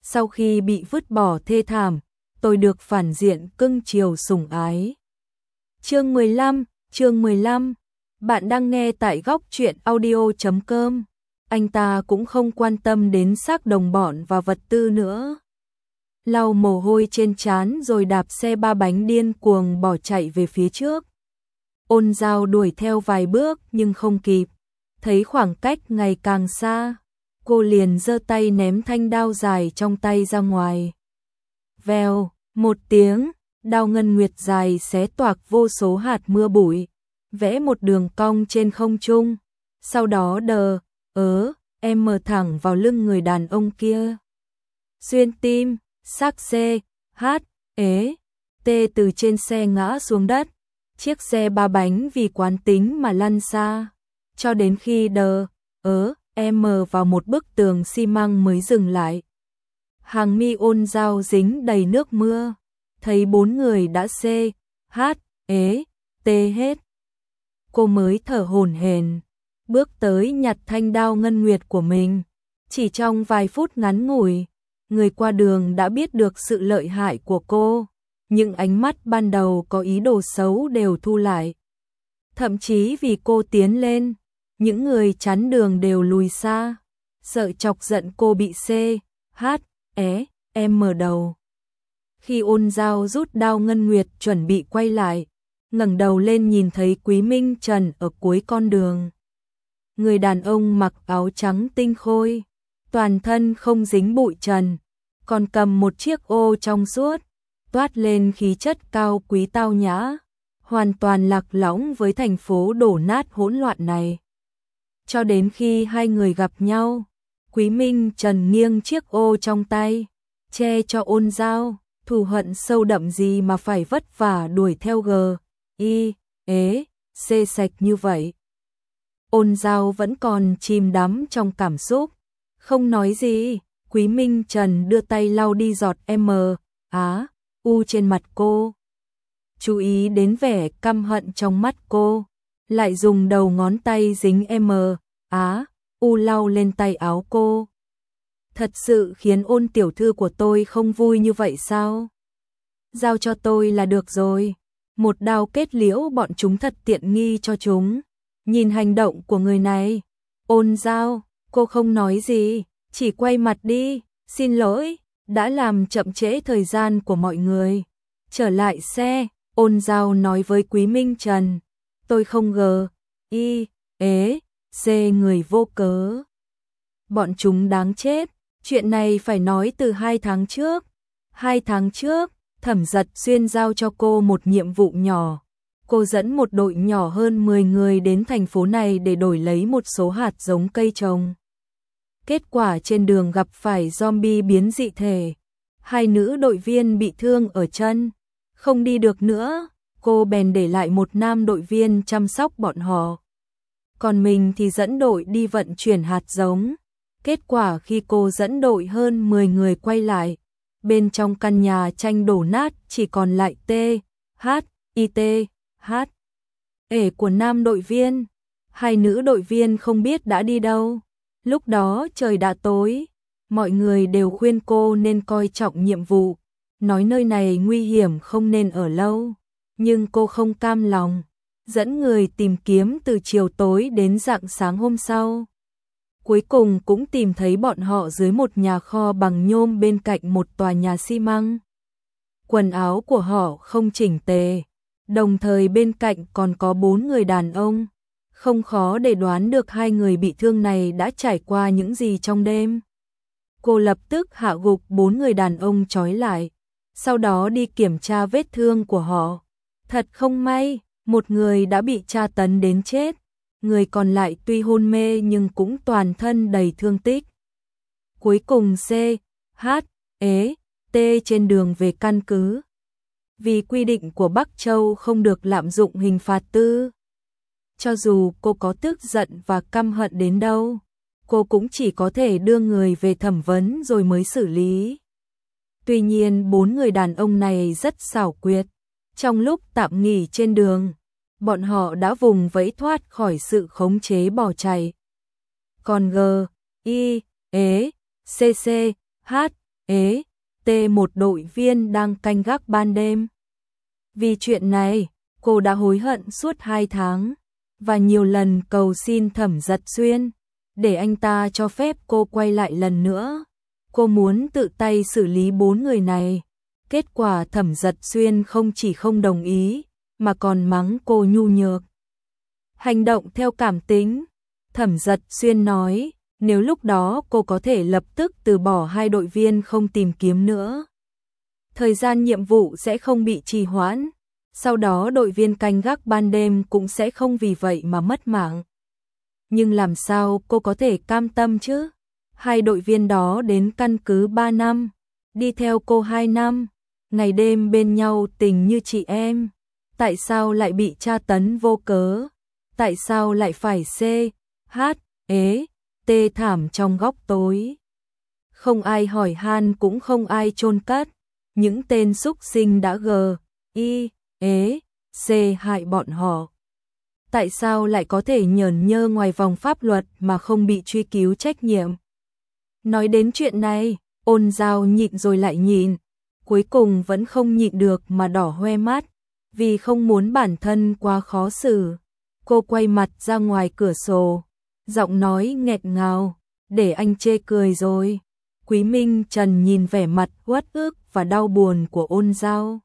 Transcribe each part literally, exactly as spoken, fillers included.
sau khi bị vứt bỏ thê thảm, tôi được phản diện cưng chiều sủng ái. Chương mười lăm, chương mười lăm. Bạn đang nghe tại góc truyện audio chấm com. Anh ta cũng không quan tâm đến xác đồng bọn và vật tư nữa. Lau mồ hôi trên trán rồi đạp xe ba bánh điên cuồng bỏ chạy về phía trước. Ôn Giao đuổi theo vài bước nhưng không kịp. Thấy khoảng cách ngày càng xa, cô liền giơ tay ném thanh đao dài trong tay ra ngoài. Vèo, một tiếng, đao ngân nguyệt dài xé toạc vô số hạt mưa bụi, vẽ một đường cong trên không trung, sau đó đờ, ớ, em mờ thẳng vào lưng người đàn ông kia. Xuyên tim, xác xê, hát, ế, tê từ trên xe ngã xuống đất, chiếc xe ba bánh vì quán tính mà lăn xa, cho đến khi đờ, ớ, em mờ vào một bức tường xi măng mới dừng lại. Hàng mi Ôn Giao dính đầy nước mưa, thấy bốn người đã xê, hát, ế, tê hết. Cô mới thở hổn hển, bước tới nhặt thanh đao ngân nguyệt của mình. Chỉ trong vài phút ngắn ngủi, người qua đường đã biết được sự lợi hại của cô. Những ánh mắt ban đầu có ý đồ xấu đều thu lại. Thậm chí vì cô tiến lên, những người chắn đường đều lùi xa, sợ chọc giận cô bị xê, hát, é, em mở đầu. Khi Ôn Giao rút đao ngân nguyệt chuẩn bị quay lại, ngẩng đầu lên nhìn thấy Quý Minh Trần ở cuối con đường. Người đàn ông mặc áo trắng tinh khôi, toàn thân không dính bụi trần, còn cầm một chiếc ô trong suốt, toát lên khí chất cao quý tao nhã, hoàn toàn lạc lõng với thành phố đổ nát hỗn loạn này. Cho đến khi hai người gặp nhau, Quý Minh Trần nghiêng chiếc ô trong tay, che cho Ôn Giao, thù hận sâu đậm gì mà phải vất vả đuổi theo gờ, y, ế, xê sạch như vậy. Ôn Giao vẫn còn chìm đắm trong cảm xúc, không nói gì. Quý Minh Trần đưa tay lau đi giọt M, á, u trên mặt cô. Chú ý đến vẻ căm hận trong mắt cô, lại dùng đầu ngón tay dính M, á, u lau lên tay áo cô. Thật sự khiến Ôn tiểu thư của tôi không vui như vậy sao? Giao cho tôi là được rồi. Một đao kết liễu bọn chúng thật tiện nghi cho chúng. Nhìn hành động của người này, Ôn Giao, cô không nói gì, chỉ quay mặt đi, xin lỗi, đã làm chậm trễ thời gian của mọi người. Trở lại xe, Ôn Giao nói với Quý Minh Trần, tôi không gờ, y, ế, xê người vô cớ. Bọn chúng đáng chết, chuyện này phải nói từ hai tháng trước. Hai tháng trước, Thẩm Giật Xuyên giao cho cô một nhiệm vụ nhỏ. Cô dẫn một đội nhỏ hơn mười người đến thành phố này để đổi lấy một số hạt giống cây trồng. Kết quả trên đường gặp phải zombie biến dị thể. Hai nữ đội viên bị thương ở chân, không đi được nữa, cô bèn để lại một nam đội viên chăm sóc bọn họ. Còn mình thì dẫn đội đi vận chuyển hạt giống. Kết quả khi cô dẫn đội hơn mười người quay lại, bên trong căn nhà tranh đổ nát chỉ còn lại T, H, I T, H, ể của nam đội viên. Hai nữ đội viên không biết đã đi đâu. Lúc đó trời đã tối, mọi người đều khuyên cô nên coi trọng nhiệm vụ, nói nơi này nguy hiểm không nên ở lâu. Nhưng cô không cam lòng, dẫn người tìm kiếm từ chiều tối đến rạng sáng hôm sau. Cuối cùng cũng tìm thấy bọn họ dưới một nhà kho bằng nhôm bên cạnh một tòa nhà xi măng. Quần áo của họ không chỉnh tề, đồng thời bên cạnh còn có bốn người đàn ông. Không khó để đoán được hai người bị thương này đã trải qua những gì trong đêm. Cô lập tức hạ gục bốn người đàn ông trói lại, sau đó đi kiểm tra vết thương của họ. Thật không may, một người đã bị tra tấn đến chết, người còn lại tuy hôn mê nhưng cũng toàn thân đầy thương tích. Cuối cùng C, H, ế, T trên đường về căn cứ. Vì quy định của Bắc Châu không được lạm dụng hình phạt tư. Cho dù cô có tức giận và căm hận đến đâu, cô cũng chỉ có thể đưa người về thẩm vấn rồi mới xử lý. Tuy nhiên bốn người đàn ông này rất xảo quyệt. Trong lúc tạm nghỉ trên đường, bọn họ đã vùng vẫy thoát khỏi sự khống chế bỏ chạy. Còn G, I, ế, C C, H, ế, tê một đội viên đang canh gác ban đêm. Vì chuyện này, cô đã hối hận suốt hai tháng, và nhiều lần cầu xin Thẩm Giật Xuyên, để anh ta cho phép cô quay lại lần nữa. Cô muốn tự tay xử lý bốn người này. Kết quả Thẩm Giật Xuyên không chỉ không đồng ý, mà còn mắng cô nhu nhược. Hành động theo cảm tính. Thẩm Giật Xuyên nói, nếu lúc đó cô có thể lập tức từ bỏ hai đội viên không tìm kiếm nữa, thời gian nhiệm vụ sẽ không bị trì hoãn, sau đó đội viên canh gác ban đêm cũng sẽ không vì vậy mà mất mạng. Nhưng làm sao cô có thể cam tâm chứ? Hai đội viên đó đến căn cứ ba năm, đi theo cô hai năm, ngày đêm bên nhau tình như chị em. Tại sao lại bị tra tấn vô cớ? Tại sao lại phải xê, hát, ế, tê thảm trong góc tối? Không ai hỏi han cũng không ai chôn cất. Những tên súc sinh đã gờ, y, ế, xê hại bọn họ. Tại sao lại có thể nhởn nhơ ngoài vòng pháp luật mà không bị truy cứu trách nhiệm? Nói đến chuyện này, Ôn Giao nhịn rồi lại nhịn, cuối cùng vẫn không nhịn được mà đỏ hoe mắt, vì không muốn bản thân quá khó xử. Cô quay mặt ra ngoài cửa sổ, giọng nói nghẹt ngào, để anh chê cười rồi. Quý Minh Trần nhìn vẻ mặt uất ức và đau buồn của Ôn Giao.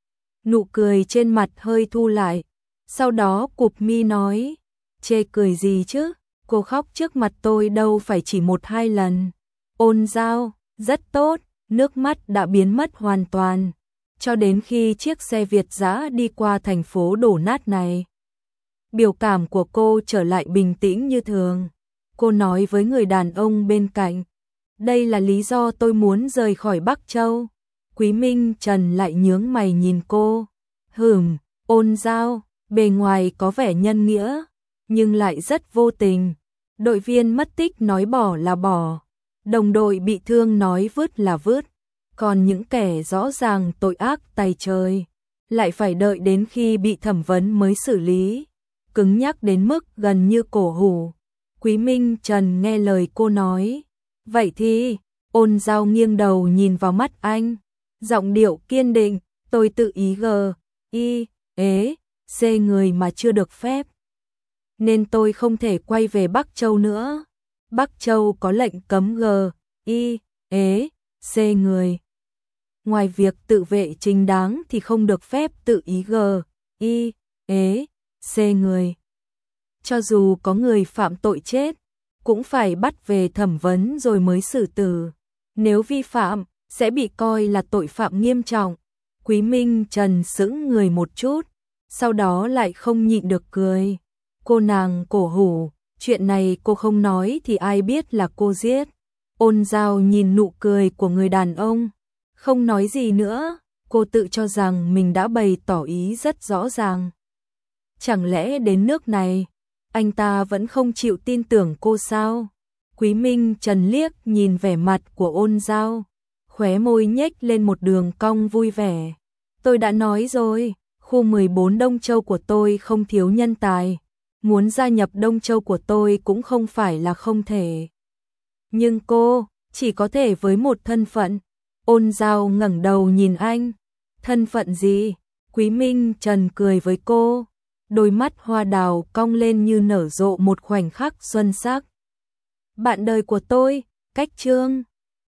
Nụ cười trên mặt hơi thu lại, sau đó cụp mi nói, chê cười gì chứ, cô khóc trước mặt tôi đâu phải chỉ một hai lần. Ôn Giao, rất tốt, nước mắt đã biến mất hoàn toàn, cho đến khi chiếc xe Việt dã đi qua thành phố đổ nát này. Biểu cảm của cô trở lại bình tĩnh như thường. Cô nói với người đàn ông bên cạnh, đây là lý do tôi muốn rời khỏi Bắc Châu. Quý Minh Trần lại nhướng mày nhìn cô. Hừm, Ôn Giao, bề ngoài có vẻ nhân nghĩa, nhưng lại rất vô tình. Đội viên mất tích nói bỏ là bỏ, đồng đội bị thương nói vứt là vứt, còn những kẻ rõ ràng tội ác tày trời, lại phải đợi đến khi bị thẩm vấn mới xử lý, cứng nhắc đến mức gần như cổ hủ. Quý Minh Trần nghe lời cô nói, vậy thì, Ôn Giao nghiêng đầu nhìn vào mắt anh, giọng điệu kiên định, tôi tự ý gờ, y, ế, xê người mà chưa được phép. Nên tôi không thể quay về Bắc Châu nữa. Bắc Châu có lệnh cấm gờ, y, ế, xê người. Ngoài việc tự vệ chính đáng thì không được phép tự ý gờ, y, ế, xê người. Cho dù có người phạm tội chết, cũng phải bắt về thẩm vấn rồi mới xử tử. Nếu vi phạm, sẽ bị coi là tội phạm nghiêm trọng. Quý Minh Trần sững người một chút, sau đó lại không nhịn được cười. Cô nàng cổ hủ, chuyện này cô không nói thì ai biết là cô giết. Ôn Giao nhìn nụ cười của người đàn ông, không nói gì nữa, cô tự cho rằng mình đã bày tỏ ý rất rõ ràng. Chẳng lẽ đến nước này, anh ta vẫn không chịu tin tưởng cô sao? Quý Minh Trần liếc nhìn vẻ mặt của Ôn Giao, khóe môi nhếch lên một đường cong vui vẻ. Tôi đã nói rồi, khu mười bốn Đông Châu của tôi không thiếu nhân tài, muốn gia nhập Đông Châu của tôi cũng không phải là không thể. Nhưng cô, chỉ có thể với một thân phận. Ôn Giao ngẩng đầu nhìn anh. Thân phận gì? Quý Minh Trần cười với cô, đôi mắt hoa đào cong lên như nở rộ một khoảnh khắc xuân sắc. Bạn đời của tôi, Cách Trương.